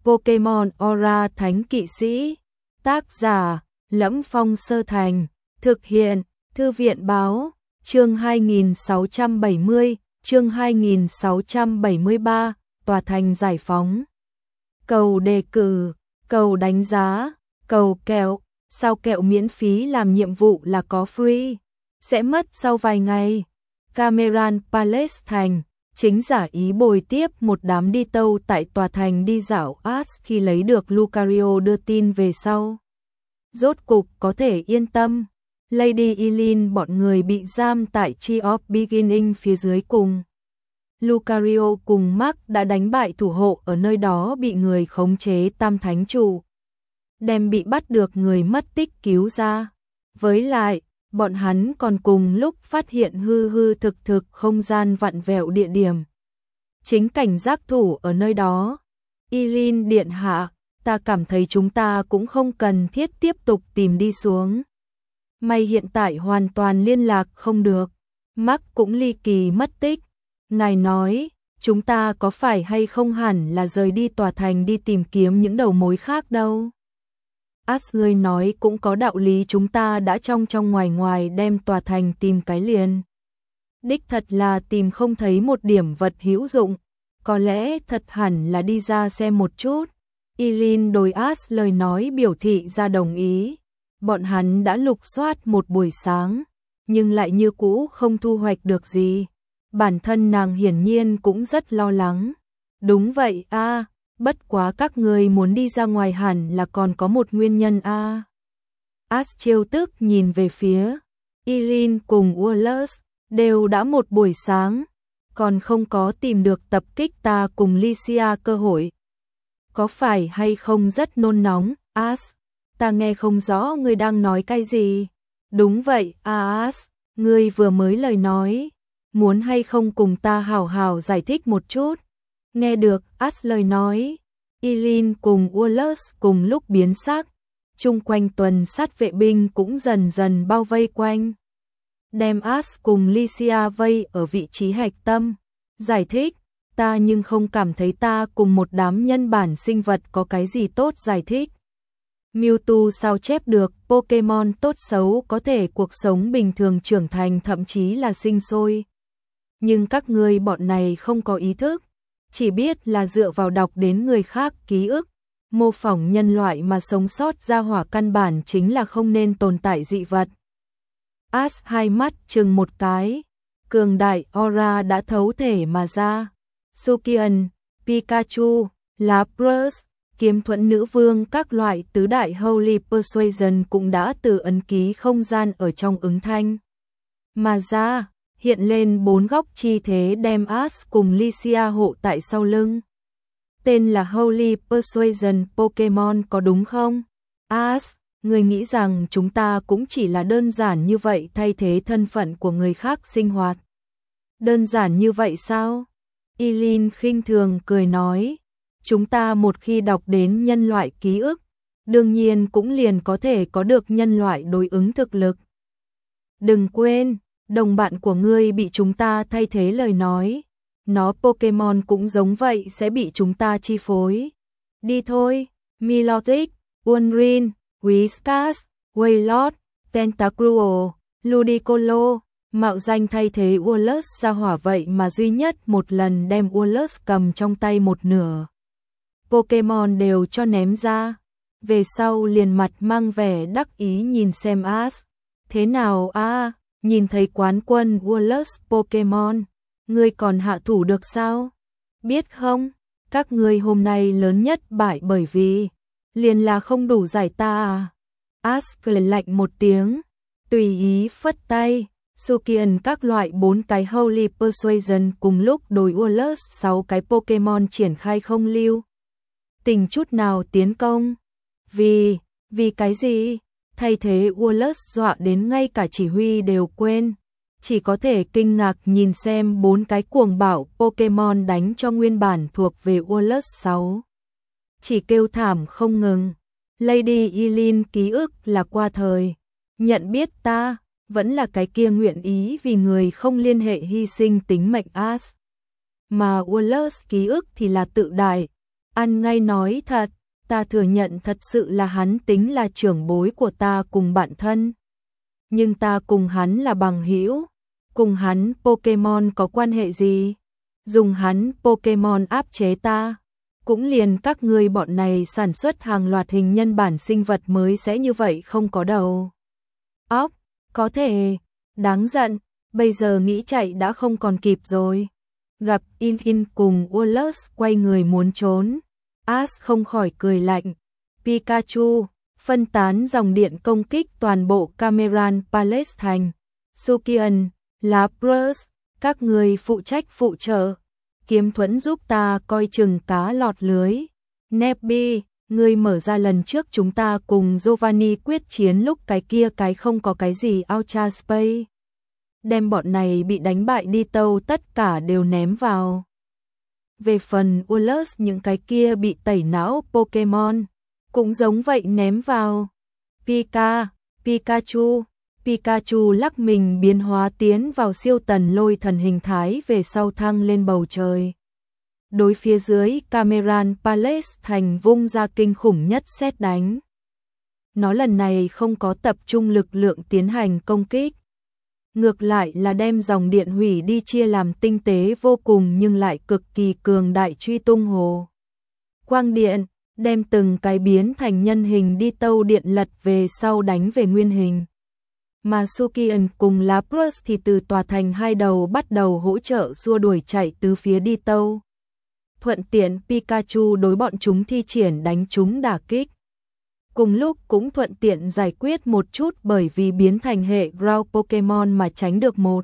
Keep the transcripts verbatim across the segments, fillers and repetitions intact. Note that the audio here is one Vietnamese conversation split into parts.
Pokemon Aura Thánh Kỵ Sĩ. Tác giả: Lẫm Phong Sơ Thành. Thực hiện: Thư viện báo. Chương hai nghìn sáu trăm bảy mươi, chương hai nghìn sáu trăm bảy mươi ba, tòa thành giải phóng. Cầu đề cử, cầu đánh giá, cầu kẹo, sao kẹo miễn phí làm nhiệm vụ là có free, sẽ mất sau vài ngày. Cameron Palace Thành, chính giả ý bồi tiếp một đám đi tâu tại tòa thành đi dạo Ash khi lấy được Lucario đưa tin về sau. Rốt cục có thể yên tâm. Lady Eileen bọn người bị giam tại Tree of Beginning phía dưới cùng. Lucario cùng Mark đã đánh bại thủ hộ ở nơi đó bị người khống chế tam thánh chủ. Đem bị bắt được người mất tích cứu ra. Với lại, bọn hắn còn cùng lúc phát hiện hư hư thực thực không gian vặn vẹo địa điểm. Chính cảnh giác thủ ở nơi đó. Eileen điện hạ, ta cảm thấy chúng ta cũng không cần thiết tiếp tục tìm đi xuống. May hiện tại hoàn toàn liên lạc không được. Mark cũng ly kỳ mất tích. Ngài nói, chúng ta có phải hay không hẳn là rời đi tòa thành đi tìm kiếm những đầu mối khác đâu. Ash, ngươi nói cũng có đạo lý, chúng ta đã trong trong ngoài ngoài đem tòa thành tìm cái liền. Đích thật là tìm không thấy một điểm vật hữu dụng. Có lẽ thật hẳn là đi ra xem một chút. Eileen đối Ash lời nói biểu thị ra đồng ý. Bọn hắn đã lục soát một buổi sáng, nhưng lại như cũ không thu hoạch được gì. Bản thân nàng hiển nhiên cũng rất lo lắng. Đúng vậy a, à, bất quá các người muốn đi ra ngoài hẳn là còn có một nguyên nhân a. À. Ash trêu tức nhìn về phía Eileen cùng Wallace, đều đã một buổi sáng, còn không có tìm được tập kích ta cùng Lycia cơ hội. Có phải hay không rất nôn nóng, Ash? Ta nghe không rõ ngươi đang nói cái gì. Đúng vậy, Ash, ngươi vừa mới lời nói. Muốn hay không cùng ta hào hào giải thích một chút. Nghe được Ash lời nói, Eileen cùng Wallace cùng lúc biến sắc. Chung quanh tuần sát vệ binh cũng dần dần bao vây quanh. Đem Ash cùng Lycia vây ở vị trí hạch tâm. Giải thích, ta nhưng không cảm thấy ta cùng một đám nhân bản sinh vật có cái gì tốt giải thích. Mewtwo sao chép được Pokemon tốt xấu có thể cuộc sống bình thường trưởng thành thậm chí là sinh sôi. Nhưng các ngươi bọn này không có ý thức, chỉ biết là dựa vào đọc đến người khác ký ức, mô phỏng nhân loại mà sống sót ra hỏa căn bản chính là không nên tồn tại dị vật. Ash hai mắt chừng một cái, cường đại aura đã thấu thể mà ra. Sukian, Pikachu, Lapras, Kiếm Thuẫn Nữ Vương các loại tứ đại Holy Persuasion cũng đã từ ấn ký không gian ở trong ứng thanh mà ra, hiện lên bốn góc chi thế đem Ash cùng Lycia hộ tại sau lưng. Tên là Holy Persuasion Pokemon có đúng không? Ash, người nghĩ rằng chúng ta cũng chỉ là đơn giản như vậy thay thế thân phận của người khác sinh hoạt. Đơn giản như vậy sao? Eileen khinh thường cười nói. Chúng ta một khi đọc đến nhân loại ký ức, đương nhiên cũng liền có thể có được nhân loại đối ứng thực lực. Đừng quên, đồng bạn của ngươi bị chúng ta thay thế lời nói. Nó Pokemon cũng giống vậy sẽ bị chúng ta chi phối. Đi thôi, Milotic, Ulrine, Whiskas, Wailord, Tentacruel, Ludicolo, mạo danh thay thế Wallace ra hỏa vậy mà duy nhất một lần đem Wallace cầm trong tay một nửa. Pokemon đều cho ném ra. Về sau liền mặt mang vẻ đắc ý nhìn xem Ash. Thế nào a? À, nhìn thấy quán quân Wallace Pokemon, ngươi còn hạ thủ được sao? Biết không, các ngươi hôm nay lớn nhất bại bởi vì liền là không đủ giải ta à? Ash cười lạnh một tiếng, tùy ý phất tay. Sukian các loại bốn cái Holy Persuasion cùng lúc đối Wallace sáu cái Pokemon triển khai không lưu tình chút nào tiến công. Vì, vì cái gì? Thay thế Wallace dọa đến ngay cả chỉ huy đều quên. Chỉ có thể kinh ngạc nhìn xem bốn cái cuồng bạo Pokemon đánh cho nguyên bản thuộc về Wallace sáu. Chỉ kêu thảm không ngừng. Lady Eileen ký ức là qua thời. Nhận biết ta, vẫn là cái kia nguyện ý vì người không liên hệ hy sinh tính mệnh Ash. Mà Wallace ký ức thì là tự đại. Ăn ngay nói thật, ta thừa nhận thật sự là hắn tính là trưởng bối của ta cùng bạn thân. Nhưng ta cùng hắn là bằng hữu, cùng hắn Pokemon có quan hệ gì? Dùng hắn Pokemon áp chế ta. Cũng liền các ngươi bọn này sản xuất hàng loạt hình nhân bản sinh vật mới sẽ như vậy không có đầu óc, có thể, đáng giận, bây giờ nghĩ chạy đã không còn kịp rồi. Gặp In In cùng Wallace quay người muốn trốn, Ash không khỏi cười lạnh. Pikachu, phân tán dòng điện công kích toàn bộ Cameron Palace thành. Sukian, Lapras, các người phụ trách phụ trợ. Kiếm Thuẫn giúp ta coi chừng cá lọt lưới. Nebby, ngươi mở ra lần trước chúng ta cùng Giovanni quyết chiến lúc cái kia cái không có cái gì Ultra Space. Đem bọn này bị đánh bại đi tâu tất cả đều ném vào. Về phần Wallace những cái kia bị tẩy não Pokemon, cũng giống vậy ném vào. Pika, Pikachu, Pikachu lắc mình biến hóa tiến vào siêu tần lôi thần hình thái về sau thăng lên bầu trời. Đối phía dưới Cameron Palace thành vung ra kinh khủng nhất sét đánh. Nó lần này không có tập trung lực lượng tiến hành công kích. Ngược lại là đem dòng điện hủy đi chia làm tinh tế vô cùng nhưng lại cực kỳ cường đại truy tung hồ. Quang điện, đem từng cái biến thành nhân hình đi tâu điện lật về sau đánh về nguyên hình. Mà Sukian cùng Lapras thì từ tòa thành hai đầu bắt đầu hỗ trợ xua đuổi chạy từ phía đi tâu. Thuận tiện Pikachu đối bọn chúng thi triển đánh chúng đả kích. Cùng lúc cũng thuận tiện giải quyết một chút bởi vì biến thành hệ Ground Pokemon mà tránh được một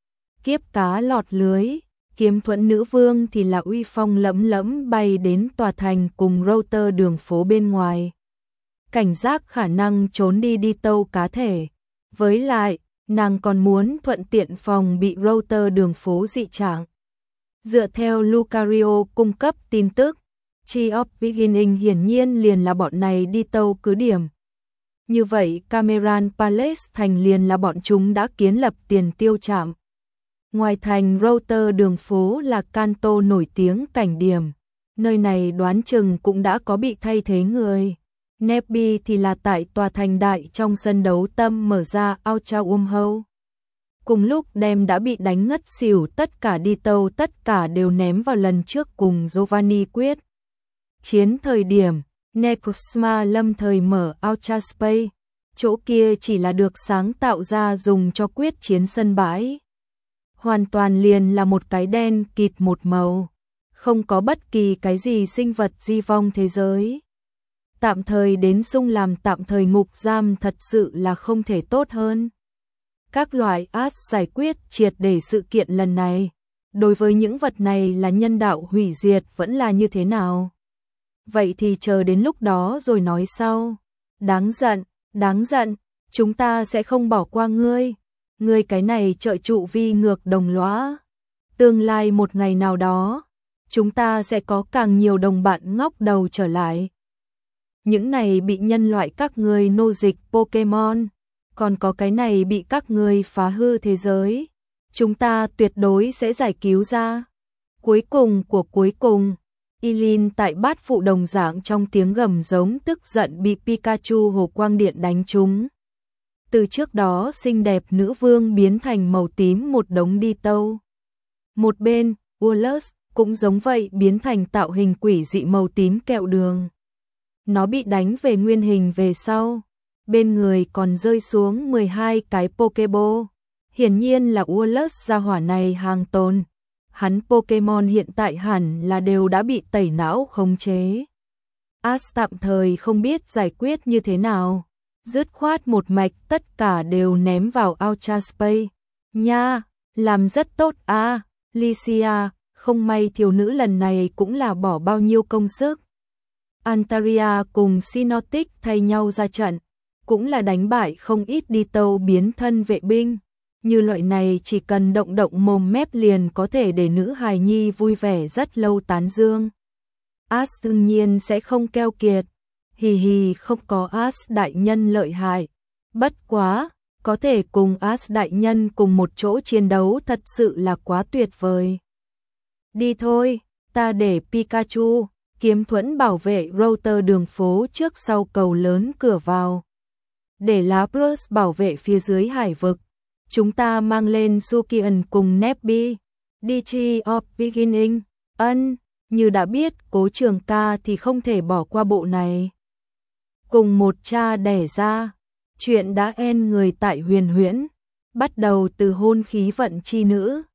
kiếp cá lọt lưới. Kiếm Thuẫn nữ vương thì là uy phong lẫm lẫm bay đến tòa thành cùng router đường phố bên ngoài. Cảnh giác khả năng trốn đi đi tâu cá thể. Với lại, nàng còn muốn thuận tiện phòng bị router đường phố dị trạng. Dựa theo Lucario cung cấp tin tức, Tree of Beginning hiển nhiên liền là bọn này đi tâu cứ điểm. Như vậy Cameron Palace thành liền là bọn chúng đã kiến lập tiền tiêu trạm. Ngoài thành router đường phố là Kanto nổi tiếng cảnh điểm. Nơi này đoán chừng cũng đã có bị thay thế người. Nebby thì là tại tòa thành đại trong sân đấu tâm mở ra Ultra Wormhole. Cùng lúc đem đã bị đánh ngất xỉu tất cả đi tâu tất cả đều ném vào lần trước cùng Giovanni quyết. Chiến thời điểm, Necrozma lâm thời mở Ultra Space. Chỗ kia chỉ là được sáng tạo ra dùng cho quyết chiến sân bãi. Hoàn toàn liền là một cái đen kịt một màu. Không có bất kỳ cái gì sinh vật di vong thế giới. Tạm thời đến sung làm tạm thời ngục giam thật sự là không thể tốt hơn. Các loại Ash giải quyết triệt để sự kiện lần này. Đối với những vật này là nhân đạo hủy diệt vẫn là như thế nào? Vậy thì chờ đến lúc đó rồi nói sau. Đáng giận, đáng giận, chúng ta sẽ không bỏ qua ngươi. Ngươi cái này trợ trụ vi ngược đồng lõa. Tương lai một ngày nào đó, chúng ta sẽ có càng nhiều đồng bạn ngóc đầu trở lại. Những này bị nhân loại các ngươi nô dịch Pokemon, còn có cái này bị các ngươi phá hư thế giới. Chúng ta tuyệt đối sẽ giải cứu ra. Cuối cùng của cuối cùng, Eileen tại bát phụ đồng dạng trong tiếng gầm giống tức giận bị Pikachu hồ quang điện đánh trúng. Từ trước đó xinh đẹp nữ vương biến thành màu tím một đống đi tâu. Một bên, Wallace cũng giống vậy biến thành tạo hình quỷ dị màu tím kẹo đường. Nó bị đánh về nguyên hình về sau. Bên người còn rơi xuống mười hai cái Pokeball. Hiển nhiên là Wallace gia hỏa này hàng tồn. Hắn Pokemon hiện tại hẳn là đều đã bị tẩy não khống chế. Ash tạm thời không biết giải quyết như thế nào. Dứt khoát một mạch tất cả đều ném vào Ultra Space. Nha, làm rất tốt à, Lycia, không may thiếu nữ lần này cũng là bỏ bao nhiêu công sức. Antaria cùng Sinotic thay nhau ra trận, cũng là đánh bại không ít đi tâu biến thân vệ binh. Như loại này chỉ cần động động mồm mép liền có thể để nữ hài nhi vui vẻ rất lâu tán dương. Ash đương nhiên sẽ không keo kiệt. Hì hì, không có Ash đại nhân lợi hại. Bất quá, có thể cùng Ash đại nhân cùng một chỗ chiến đấu thật sự là quá tuyệt vời. Đi thôi, ta để Pikachu, kiếm thuẫn bảo vệ router đường phố trước sau cầu lớn cửa vào. Để Lapras bảo vệ phía dưới hải vực. Chúng ta mang lên Sukian cùng Nebby. đê giê of Beginning. Ân, như đã biết Cố Trường Ca thì không thể bỏ qua bộ này. Cùng một cha đẻ ra, chuyện đã end người tại Huyền Huyễn, bắt đầu từ hôn khí vận chi nữ.